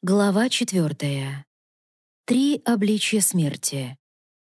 Глава 4. 3 обличья смерти.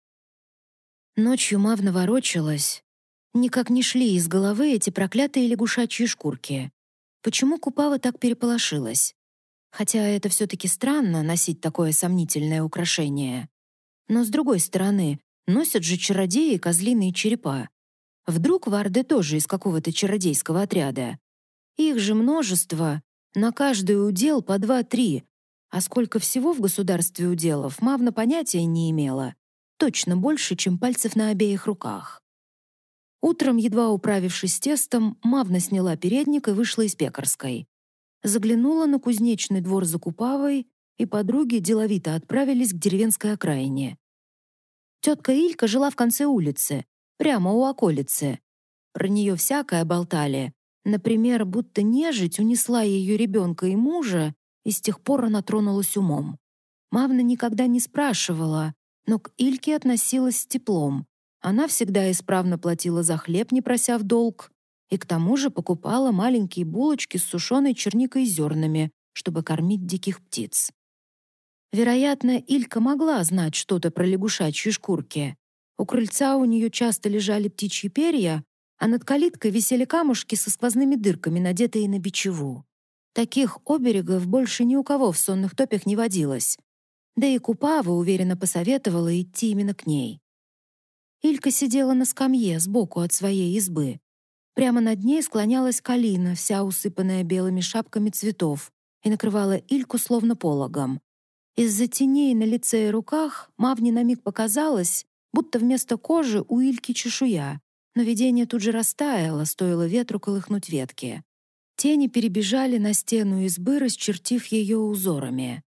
Ночью Мавна ворочалась. Никак не шли из головы эти проклятые лягушачьи шкурки. Почему Купава так переполошилась? Хотя это все-таки странно носить такое сомнительное украшение. Но с другой стороны, носят же чародеи козлиные черепа. Вдруг варды тоже из какого-то чародейского отряда? Их же множество, на каждый удел по 2-3. А сколько всего в государстве уделов, Мавна понятия не имела. Точно больше, чем пальцев на обеих руках. Утром, едва управившись с тестом, Мавна сняла передник и вышла из пекарской. Заглянула на кузнечный двор за Купавой, и подруги деловито отправились к деревенской окраине. Тетка Илька жила в конце улицы, прямо у околицы. Про нее всякое болтали. Например, будто нежить унесла ее ребенка и мужа, и с тех пор она тронулась умом. Мавна никогда не спрашивала, но к Ильке относилась с теплом. Она всегда исправно платила за хлеб, не прося в долг, и к тому же покупала маленькие булочки с сушеной черникой и зернами, чтобы кормить диких птиц. Вероятно, Илька могла знать что-то про лягушачьи шкурки. У крыльца у нее часто лежали птичьи перья, а над калиткой висели камушки со сквозными дырками, надетые на бичеву. Таких оберегов больше ни у кого в сонных топях не водилось. Да и Купава уверенно посоветовала идти именно к ней. Илька сидела на скамье сбоку от своей избы. Прямо над ней склонялась калина, вся усыпанная белыми шапками цветов, и накрывала Ильку словно пологом. Из-за теней на лице и руках Мавне на миг показалось, будто вместо кожи у Ильки чешуя, но видение тут же растаяло, стоило ветру колыхнуть ветки. Тени перебежали на стену избы, расчертив ее узорами.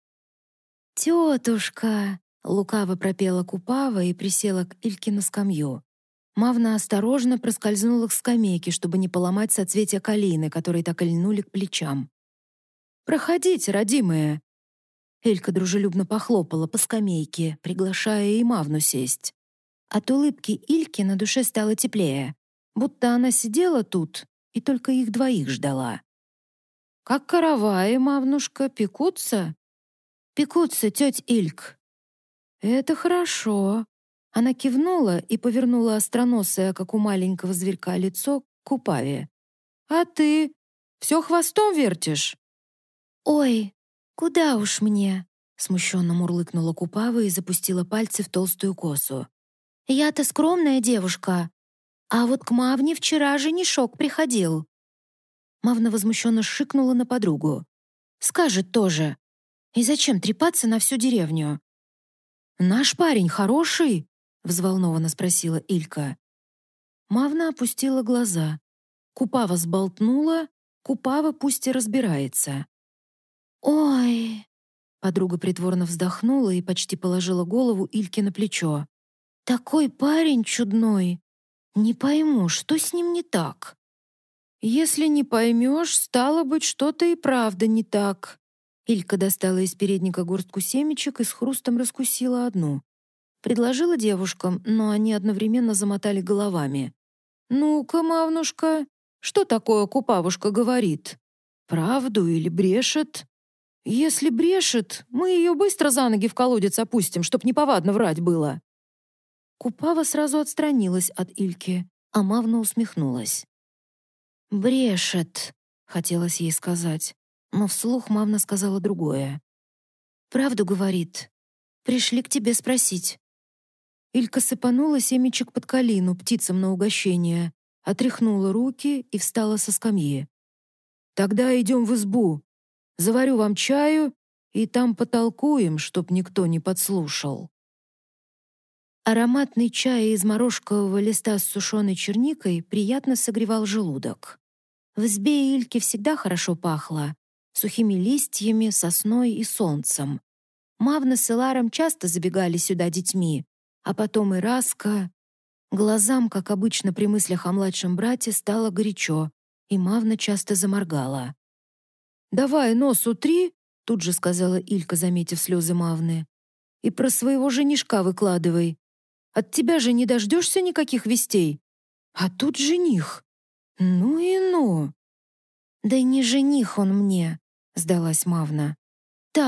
«Тетушка!» — лукаво пропела Купава и присела к Ильке на скамью. Мавна осторожно проскользнула к скамейке, чтобы не поломать соцветия калины, которые так и льнули к плечам. «Проходите, родимые!» Элька дружелюбно похлопала по скамейке, приглашая и Мавну сесть. От улыбки Ильки на душе стало теплее, будто она сидела тут и только их двоих ждала. «Как караваи, Мавнушка, пекутся?» «Пекутся, тетя Ильк». «Это хорошо». Она кивнула и повернула остроносое, как у маленького зверька, лицо к Купаве. «А ты все хвостом вертишь?» «Ой, куда уж мне?» Смущенно мурлыкнула Купава и запустила пальцы в толстую косу. «Я-то скромная девушка, а вот к Мавне вчера женишок приходил». Мавна возмущенно шикнула на подругу. «Скажет тоже. И зачем трепаться на всю деревню?» «Наш парень хороший?» — взволнованно спросила Илька. Мавна опустила глаза. Купава сболтнула, Купава пусть и разбирается. «Ой!» — подруга притворно вздохнула и почти положила голову Ильке на плечо. «Такой парень чудной! Не пойму, что с ним не так?» «Если не поймешь, стало быть, что-то и правда не так». Илька достала из передника горстку семечек и с хрустом раскусила одну. Предложила девушкам, но они одновременно замотали головами. «Ну-ка, Мавнушка, что такое Купавушка говорит? Правду или брешет? Если брешет, мы ее быстро за ноги в колодец опустим, чтоб неповадно врать было». Купава сразу отстранилась от Ильки, а Мавна усмехнулась. «Брешет», — хотелось ей сказать, но вслух Мавна сказала другое. «Правду говорит. Пришли к тебе спросить». Илька сыпанула семечек под калину птицам на угощение, отряхнула руки и встала со скамьи. «Тогда идем в избу. Заварю вам чаю, и там потолкуем, чтоб никто не подслушал». Ароматный чай из морожкового листа с сушеной черникой приятно согревал желудок. В избе Ильки всегда хорошо пахло сухими листьями, сосной и солнцем. Мавна с Иларом часто забегали сюда детьми, а потом и Раска. Глазам, как обычно при мыслях о младшем брате, стало горячо, и Мавна часто заморгала. «Давай нос утри», — тут же сказала Илька, заметив слезы Мавны, «и про своего женишка выкладывай. От тебя же не дождешься никаких вестей. А тут жених. Ну и ну». «Да не жених он мне», — сдалась Мавна. «Так,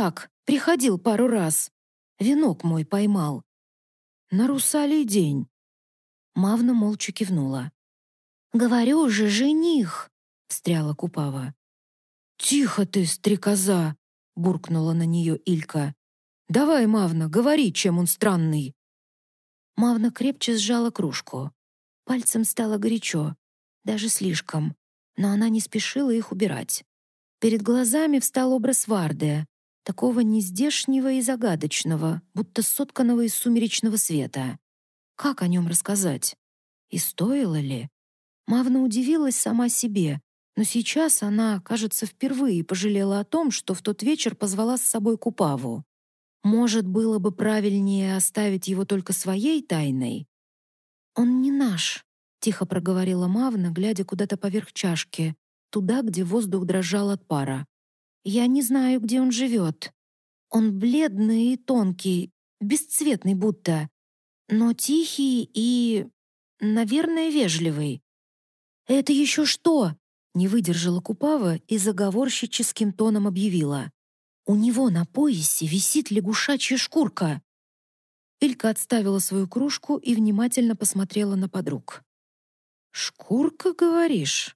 Приходил пару раз. Венок мой поймал. На русалий день. Мавна молча кивнула. «Говорю же, жених!» — встряла Купава. «Тихо ты, стрекоза!» — буркнула на нее Илька. «Давай, Мавна, говори, чем он странный!» Мавна крепче сжала кружку. Пальцем стало горячо, даже слишком, но она не спешила их убирать. Перед глазами встал образ Варды, такого нездешнего и загадочного, будто сотканного из сумеречного света. Как о нем рассказать? И стоило ли? Мавна удивилась сама себе, но сейчас она, кажется, впервые пожалела о том, что в тот вечер позвала с собой Купаву. Может, было бы правильнее оставить его только своей тайной? «Он не наш», — тихо проговорила Мавна, глядя куда-то поверх чашки, туда, где воздух дрожал от пара. «Я не знаю, где он живет. Он бледный и тонкий, бесцветный будто, но тихий и, наверное, вежливый». «Это еще что?» — не выдержала Купава и заговорщическим тоном объявила. «У него на поясе висит лягушачья шкурка». Илька отставила свою кружку и внимательно посмотрела на подруг. «Шкурка, говоришь?»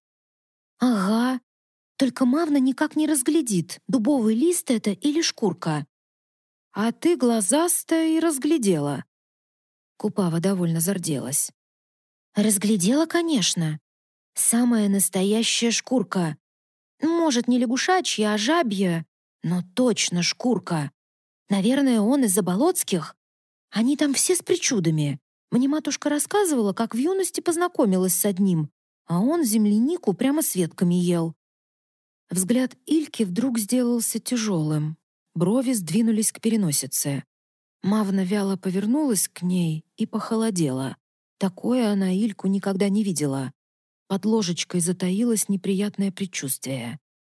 «Ага. Только Мавна никак не разглядит, дубовый лист это или шкурка». «А ты глазастая и разглядела». Купава довольно зарделась. «Разглядела, конечно. Самая настоящая шкурка. Может, не лягушачья, а жабья, но точно шкурка. Наверное, он из Заболоцких. Они там все с причудами. Мне матушка рассказывала, как в юности познакомилась с одним, а он землянику прямо с ветками ел». Взгляд Ильки вдруг сделался тяжелым. Брови сдвинулись к переносице. Мавна вяло повернулась к ней и похолодела. Такое она Ильку никогда не видела. Под ложечкой затаилось неприятное предчувствие.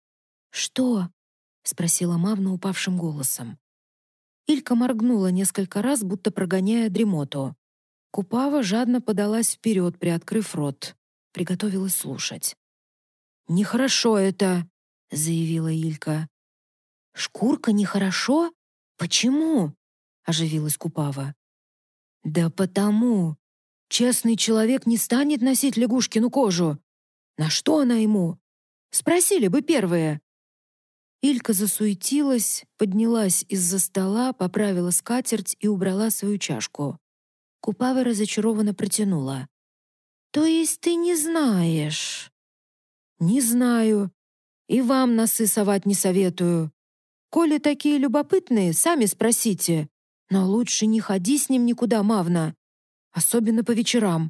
«Что?» — спросила Мавна упавшим голосом. Илька моргнула несколько раз, будто прогоняя дремоту. Купава жадно подалась вперед, приоткрыв рот. Приготовилась слушать. «Нехорошо это!» — заявила Илька. «Шкурка нехорошо? Почему?» — оживилась Купава. «Да потому. Честный человек не станет носить лягушкину кожу. На что она ему? Спросили бы первые». Илька засуетилась, поднялась из-за стола, поправила скатерть и убрала свою чашку. Купава разочарованно протянула. «То есть ты не знаешь?» «Не знаю. И вам носы совать не советую. Коли такие любопытные, сами спросите. Но лучше не ходи с ним никуда, Мавна. Особенно по вечерам».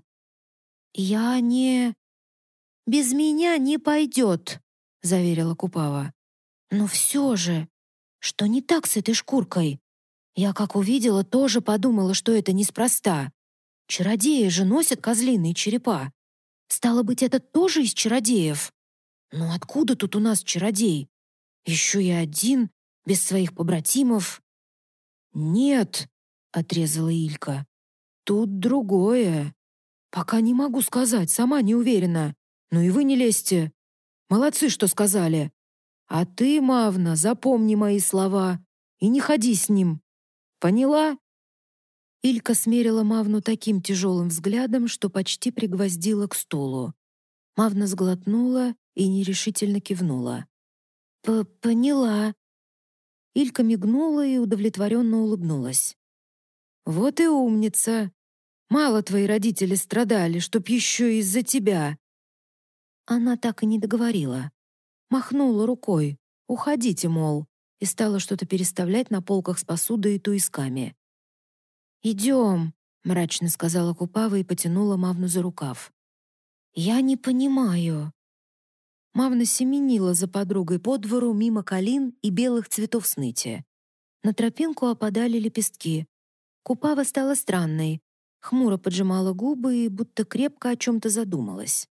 «Я не... без меня не пойдет», — заверила Купава. «Но все же, что не так с этой шкуркой? Я, как увидела, тоже подумала, что это неспроста. Чародеи же носят козлиные черепа. Стало быть, это тоже из чародеев? Ну откуда тут у нас чародей? Еще и один, без своих побратимов». «Нет», — отрезала Илька. «Тут другое. Пока не могу сказать, сама не уверена. Ну и вы не лезьте. Молодцы, что сказали. А ты, Мавна, запомни мои слова и не ходи с ним. Поняла?» Илька смерила Мавну таким тяжелым взглядом, что почти пригвоздила к стулу. Мавна сглотнула и нерешительно кивнула. «Поняла». Илька мигнула и удовлетворенно улыбнулась. «Вот и умница. Мало твои родители страдали, чтоб еще из-за тебя». Она так и не договорила. Махнула рукой. «Уходите, мол», и стала что-то переставлять на полках с посудой и туисками. «Идем», — мрачно сказала Купава и потянула Мавну за рукав. «Я не понимаю». Мавна семенила за подругой по двору мимо калин и белых цветов сныти. На тропинку опадали лепестки. Купава стала странной, хмуро поджимала губы и будто крепко о чем-то задумалась.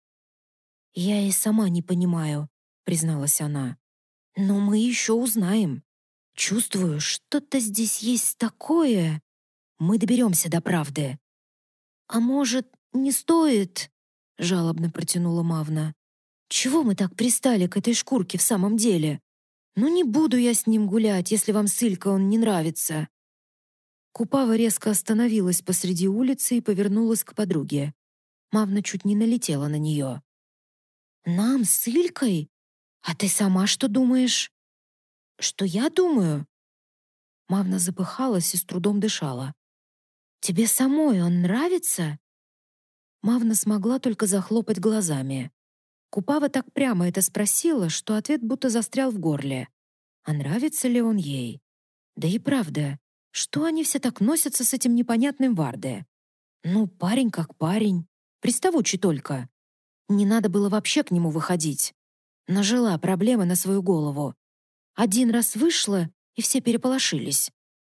«Я и сама не понимаю», — призналась она. «Но мы еще узнаем. Чувствую, что-то здесь есть такое. Мы доберемся до правды». «А может, не стоит?» — жалобно протянула Мавна. «Чего мы так пристали к этой шкурке в самом деле? «Ну не буду я с ним гулять, если вам с Илькой он не нравится». Купава резко остановилась посреди улицы и повернулась к подруге. Мавна чуть не налетела на нее. «Нам с Илькой? А ты сама что думаешь?» «Что я думаю?» Мавна запыхалась и с трудом дышала. «Тебе самой он нравится?» Мавна смогла только захлопать глазами. Купава так прямо это спросила, что ответ будто застрял в горле. А нравится ли он ей? Да и правда, что они все так носятся с этим непонятным Варде? Ну, парень как парень, приставучий только. Не надо было вообще к нему выходить. Нажила проблемы на свою голову. Один раз вышла, и все переполошились.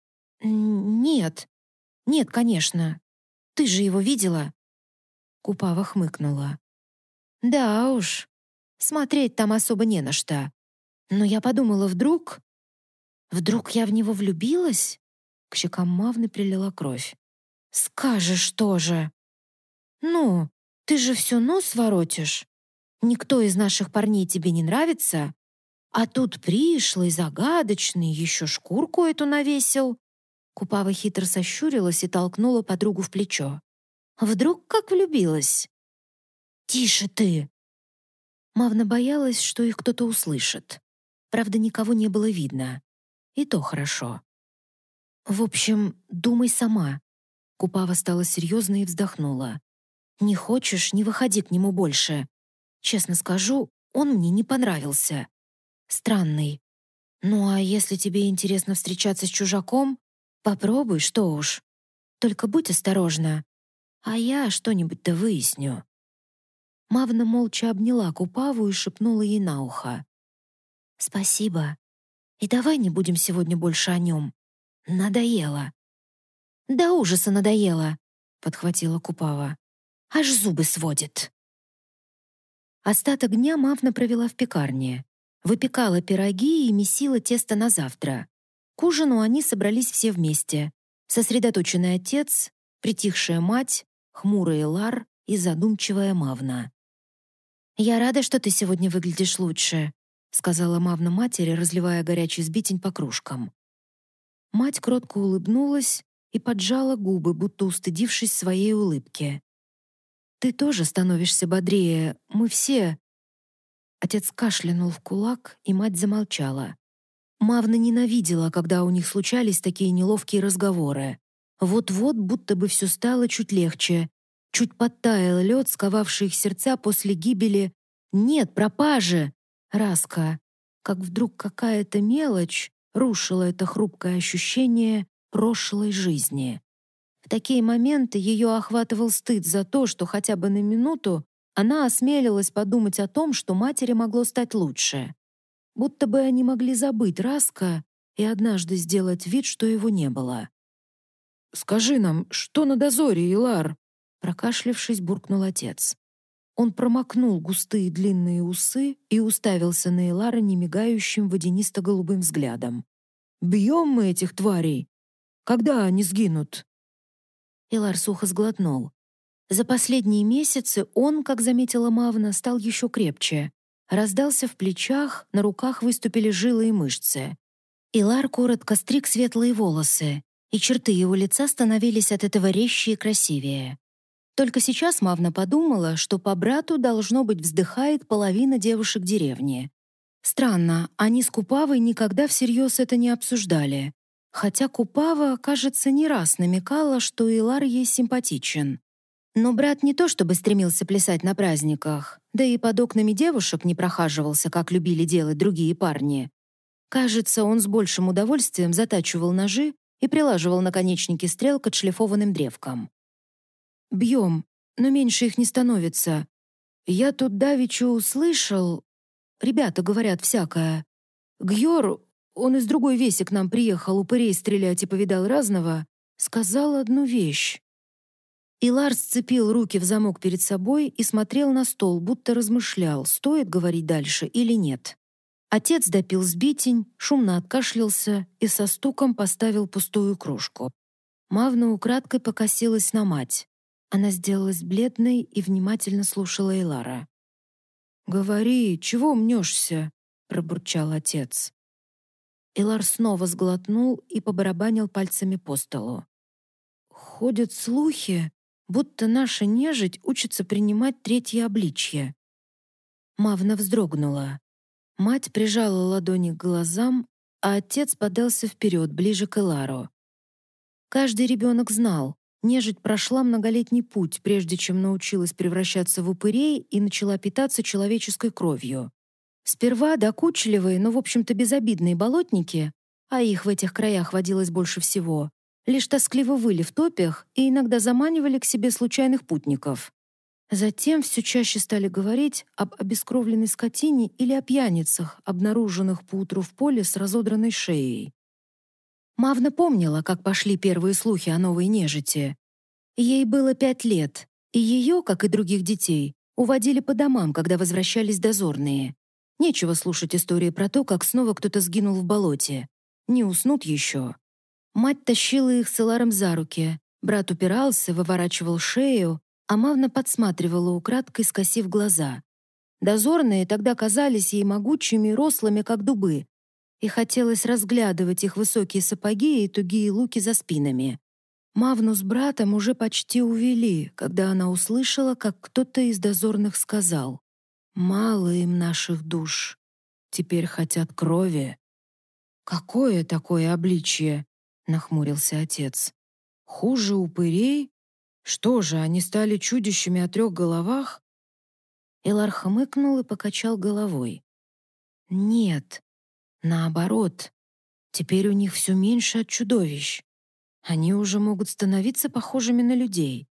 «Нет, нет, конечно. Ты же его видела?» Купава хмыкнула. «Да уж, смотреть там особо не на что. Но я подумала, вдруг... Вдруг я в него влюбилась?» К щекам Мавны прилила кровь. «Скажешь тоже!» «Ну, ты же все нос воротишь. Никто из наших парней тебе не нравится, а тут пришлый, загадочный, еще шкурку эту навесил». Купава хитро сощурилась и толкнула подругу в плечо. «Вдруг как влюбилась?» «Тише ты!» Мавна боялась, что их кто-то услышит. Правда, никого не было видно. И то хорошо. «В общем, думай сама». Купава стала серьезной и вздохнула. «Не хочешь — не выходи к нему больше. Честно скажу, он мне не понравился. Странный. Ну а если тебе интересно встречаться с чужаком, попробуй, что уж. Только будь осторожна, а я что-нибудь-то выясню». Мавна молча обняла Купаву и шепнула ей на ухо. «Спасибо. И давай не будем сегодня больше о нем. Надоело». «До ужаса надоело», — подхватила Купава. «Аж зубы сводит». Остаток дня Мавна провела в пекарне. Выпекала пироги и месила тесто на завтра. К ужину они собрались все вместе. Сосредоточенный отец, притихшая мать, хмурый Лар и задумчивая Мавна. «Я рада, что ты сегодня выглядишь лучше», — сказала Мавна матери, разливая горячий сбитень по кружкам. Мать кротко улыбнулась и поджала губы, будто устыдившись своей улыбки. «Ты тоже становишься бодрее, мы все...» Отец кашлянул в кулак, и мать замолчала. Мавна ненавидела, когда у них случались такие неловкие разговоры. Вот-вот будто бы все стало чуть легче. Чуть подтаял лед, сковавший их сердца после гибели... Нет, пропажи! Раска. Как вдруг какая-то мелочь рушила это хрупкое ощущение прошлой жизни. В такие моменты ее охватывал стыд за то, что хотя бы на минуту она осмелилась подумать о том, что матери могло стать лучше. Будто бы они могли забыть Раска и однажды сделать вид, что его не было. «Скажи нам, что на дозоре, Илар?» Прокашлявшись, буркнул отец. Он промокнул густые длинные усы и уставился на Илара немигающим водянисто-голубым взглядом. «Бьем мы этих тварей? Когда они сгинут?» Илар сухо сглотнул. За последние месяцы он, как заметила Мавна, стал еще крепче. Раздался в плечах, на руках выступили жилы и мышцы. Илар коротко стриг светлые волосы, и черты его лица становились от этого резче и красивее. Только сейчас Мавна подумала, что по брату, должно быть, вздыхает половина девушек деревни. Странно, они с Купавой никогда всерьез это не обсуждали. Хотя Купава, кажется, не раз намекала, что Илар ей симпатичен. Но брат не то чтобы стремился плясать на праздниках, да и под окнами девушек не прохаживался, как любили делать другие парни. Кажется, он с большим удовольствием затачивал ножи и прилаживал наконечники стрел к отшлифованным древкам. «Бьем, но меньше их не становится. Я тут давеча услышал... Ребята говорят всякое. Гьор, он из другой веси к нам приехал упырей стрелять и повидал разного, сказал одну вещь». Илар сцепил руки в замок перед собой и смотрел на стол, будто размышлял, стоит говорить дальше или нет. Отец допил сбитень, шумно откашлялся и со стуком поставил пустую кружку. Мавна украдкой покосилась на мать. Она сделалась бледной и внимательно слушала Илара. «Говори, чего мнешься?» — пробурчал отец. Элар снова сглотнул и побарабанил пальцами по столу. «Ходят слухи, будто наша нежить учится принимать третье обличье». Мавна вздрогнула. Мать прижала ладони к глазам, а отец подался вперед, ближе к Элару. Каждый ребенок знал, нежить прошла многолетний путь, прежде чем научилась превращаться в упырей и начала питаться человеческой кровью. Сперва докучливые, но, в общем-то, безобидные болотники, а их в этих краях водилось больше всего, лишь тоскливо выли в топях и иногда заманивали к себе случайных путников. Затем все чаще стали говорить об обескровленной скотине или о пьяницах, обнаруженных поутру в поле с разодранной шеей. Мавна помнила, как пошли первые слухи о новой нежити. Ей было 5 лет, и ее, как и других детей, уводили по домам, когда возвращались дозорные. Нечего слушать истории про то, как снова кто-то сгинул в болоте. Не уснут еще. Мать тащила их с Эларом за руки. Брат упирался, выворачивал шею, а Мавна подсматривала украдкой, скосив глаза. Дозорные тогда казались ей могучими и рослыми, как дубы, и хотелось разглядывать их высокие сапоги и тугие луки за спинами. Мавну с братом уже почти увели, когда она услышала, как кто-то из дозорных сказал: «Мало им наших душ, теперь хотят крови». «Какое такое обличье?» — нахмурился отец. «Хуже упырей? Что же, они стали чудищами о 3 головах?» Элар хмыкнул и покачал головой. «Нет, наоборот, теперь у них все меньше от чудовищ. Они уже могут становиться похожими на людей».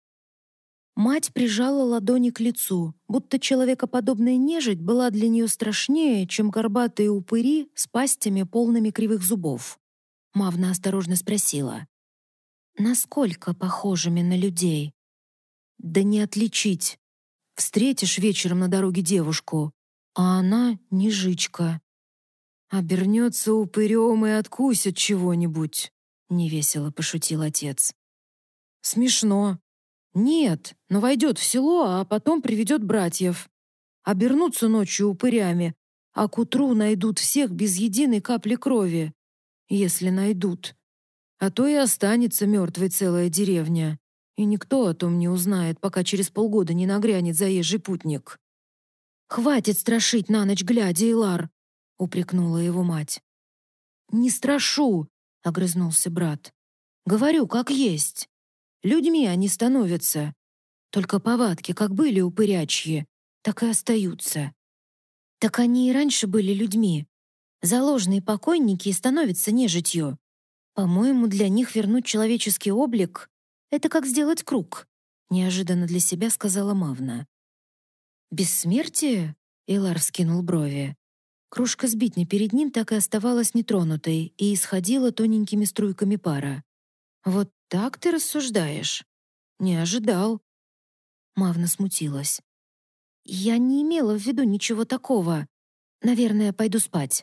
Мать прижала ладони к лицу, будто человекоподобная нежить была для нее страшнее, чем горбатые упыри с пастями, полными кривых зубов. Мавна осторожно спросила: «Насколько похожими на людей?» «Да не отличить. Встретишь вечером на дороге девушку, а она не жичка. Обернется упырем и откусит чего-нибудь», — невесело пошутил отец. «Смешно. Нет, но войдет в село, а потом приведет братьев. Обернутся ночью упырями, а к утру найдут всех без единой капли крови. Если найдут. А то и останется мертвой целая деревня. И никто о том не узнает, пока через полгода не нагрянет заезжий путник». «Хватит страшить на ночь глядя, Элар!» — упрекнула его мать. «Не страшу!» — огрызнулся брат. «Говорю, как есть. Людьми они становятся. Только повадки, как были упырячьи, так и остаются». «Так они и раньше были людьми. Заложенные покойники и становятся нежитью. По-моему, для них вернуть человеческий облик — это как сделать круг», — неожиданно для себя сказала Мавна. «Бессмертие?» — Элар вскинул брови. Кружка с битней перед ним так и оставалась нетронутой и исходила тоненькими струйками пара. «Вот так ты рассуждаешь? Не ожидал». Мавна смутилась. «Я не имела в виду ничего такого. Наверное, пойду спать».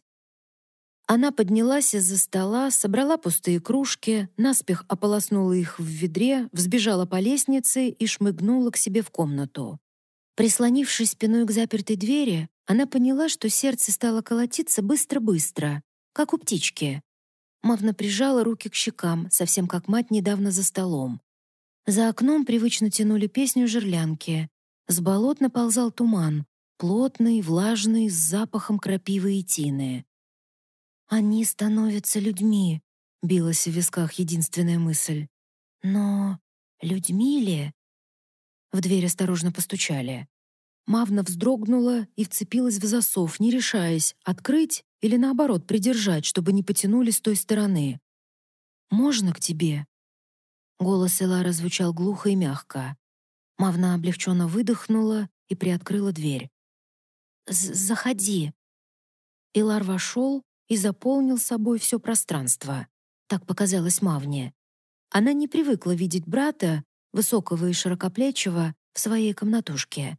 Она поднялась из-за стола, собрала пустые кружки, наспех ополоснула их в ведре, взбежала по лестнице и шмыгнула к себе в комнату. Прислонившись спиной к запертой двери, она поняла, что сердце стало колотиться быстро-быстро, как у птички. Мавна прижала руки к щекам, совсем как мать недавно за столом. За окном привычно тянули песню жерлянки. С болот наползал туман, плотный, влажный, с запахом крапивы и тины. «Они становятся людьми», — билась в висках единственная мысль. «Но людьми ли?» В дверь осторожно постучали. Мавна вздрогнула и вцепилась в засов, не решаясь, открыть или, наоборот, придержать, чтобы не потянули с той стороны. «Можно к тебе?» Голос Элара звучал глухо и мягко. Мавна облегченно выдохнула и приоткрыла дверь. «Заходи». Элар вошел и заполнил собой все пространство. Так показалось Мавне. Она не привыкла видеть брата, высокого и широкоплечего, в своей комнатушке.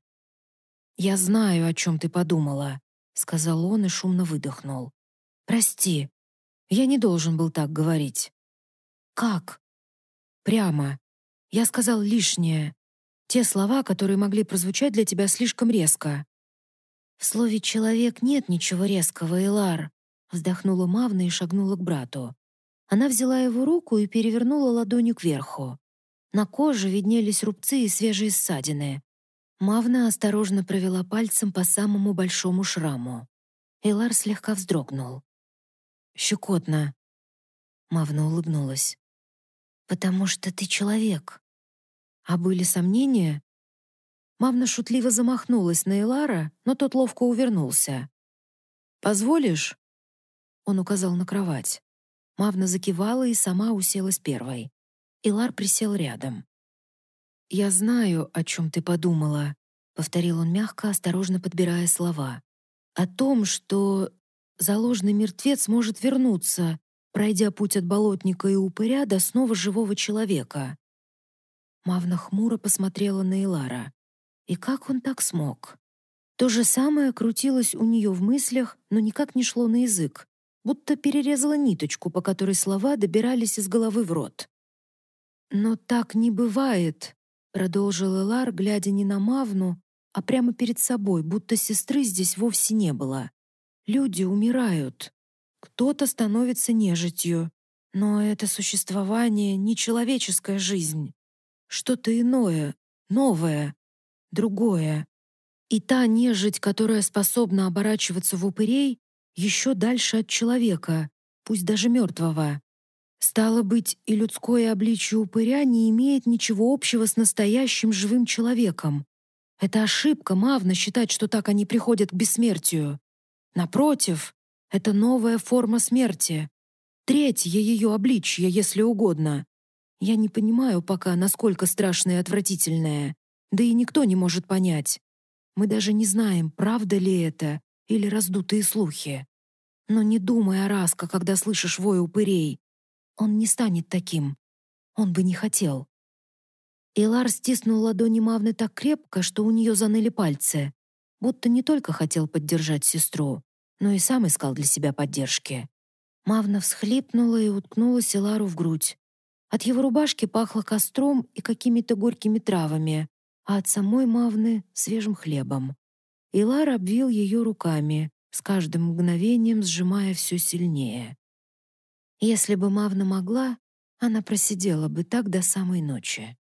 «Я знаю, о чем ты подумала», — сказал он и шумно выдохнул. «Прости, я не должен был так говорить». «Как?» «Прямо. Я сказал лишнее. Те слова, которые могли прозвучать для тебя слишком резко». «В слове «человек» нет ничего резкого, Элар. Вздохнула Мавна и шагнула к брату. Она взяла его руку и перевернула ладонью кверху. На коже виднелись рубцы и свежие ссадины. Мавна осторожно провела пальцем по самому большому шраму. Элар слегка вздрогнул. «Щекотно». Мавна улыбнулась. «Потому что ты человек». «А были сомнения?» Мавна шутливо замахнулась на Элара, но тот ловко увернулся. «Позволишь?» Он указал на кровать. Мавна закивала и сама уселась первой. Элар присел рядом. «Я знаю, о чем ты подумала», — повторил он мягко, осторожно подбирая слова. «О том, что заложенный мертвец может вернуться, пройдя путь от болотника и упыря до снова живого человека». Мавна хмуро посмотрела на Элара. И как он так смог? То же самое крутилось у нее в мыслях, но никак не шло на язык, будто перерезала ниточку, по которой слова добирались из головы в рот. «Но так не бывает», — продолжил Элар, глядя не на Мавну, а прямо перед собой, будто сестры здесь вовсе не было. «Люди умирают. Кто-то становится нежитью. Но это существование — не человеческая жизнь. Что-то иное, новое, другое. И та нежить, которая способна оборачиваться в упырей, еще дальше от человека, пусть даже мертвого. Стало быть, и людское обличие упыря не имеет ничего общего с настоящим живым человеком. Это ошибка, Мавна, считать, что так они приходят к бессмертию. Напротив, это новая форма смерти. Третье ее обличье, если угодно. Я не понимаю пока, насколько страшное и отвратительное. Да и никто не может понять. Мы даже не знаем, правда ли это или раздутые слухи. Но не думай о Раско, когда слышишь вой упырей. Он не станет таким. Он бы не хотел. Илар стиснул ладони Мавны так крепко, что у нее заныли пальцы, будто не только хотел поддержать сестру, но и сам искал для себя поддержки. Мавна всхлипнула и уткнулась Илару в грудь. От его рубашки пахло костром и какими-то горькими травами, а от самой Мавны — свежим хлебом. Илар обвил ее руками, с каждым мгновением сжимая все сильнее. Если бы Мавна могла, она просидела бы так до самой ночи.